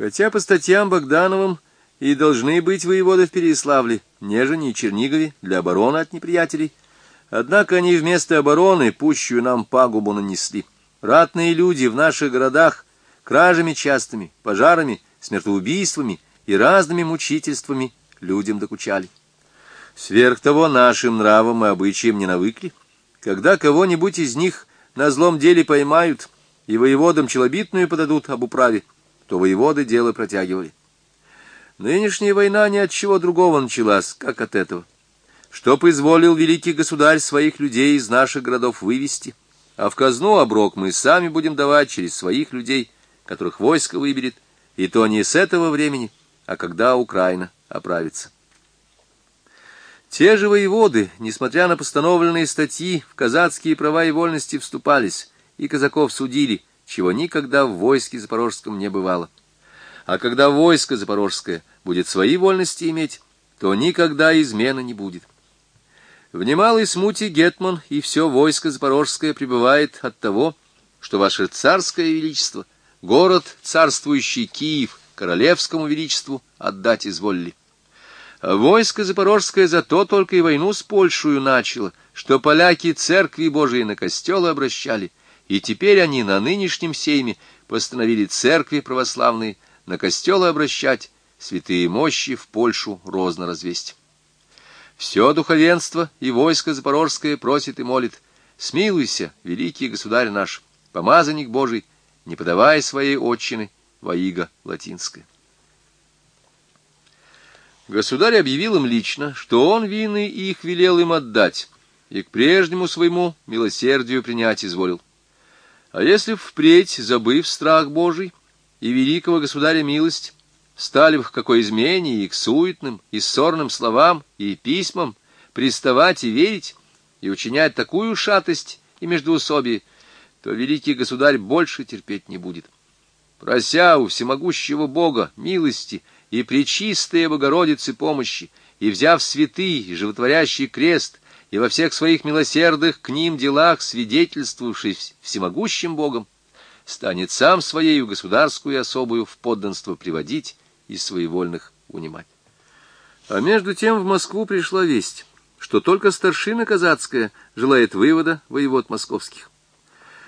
Хотя по статьям Богдановым и должны быть воеводы в Переяславле, Нежине и Чернигове для обороны от неприятелей, однако они вместо обороны пущую нам пагубу нанесли. Ратные люди в наших городах кражами частыми, пожарами, смертоубийствами и разными мучительствами людям докучали. Сверх того, нашим нравам и обычаям не навыкли. Когда кого-нибудь из них на злом деле поймают и воеводам челобитную подадут об управе, то воеводы дело протягивали. Нынешняя война ни от чего другого началась, как от этого. Чтоб изволил великий государь своих людей из наших городов вывести, а в казну оброк мы сами будем давать через своих людей, которых войско выберет, и то не с этого времени, а когда Украина оправится. Те же воеводы, несмотря на постановленные статьи, в казацкие права и вольности вступались, и казаков судили, чего никогда в войске запорожском не бывало. А когда войско запорожское будет свои вольности иметь, то никогда измены не будет. В немалой смуте гетман и все войско запорожское пребывает от того, что ваше царское величество, город царствующий Киев, королевскому величеству отдать изволили. А войско запорожское зато только и войну с Польшею начало, что поляки церкви Божией на костелы обращали, и теперь они на нынешнем сейме постановили церкви православные на костелы обращать, святые мощи в Польшу розно развесть. Все духовенство и войско запорожское просит и молит: смилуйся, великий государь наш, помазанник Божий, не подавай своей отчины во иго латинское. Государь объявил им лично, что он вины их велел им отдать, и к прежнему своему милосердию принять изволил. А если впредь, забыв страх Божий и великого государя милость, стали в какой измене и к суетным, и ссорным словам, и письмам приставать и верить, и учинять такую шатость и междоусобие, то великий государь больше терпеть не будет. Прося у всемогущего Бога милости и пречистой Богородицы помощи, и взяв святый и животворящий крест, и во всех своих милосердных к ним делах свидетельствовавший всемогущим Богом, станет сам своею государскую особую в подданство приводить и своевольных унимать. А между тем в Москву пришла весть, что только старшина казацкая желает вывода воевод московских.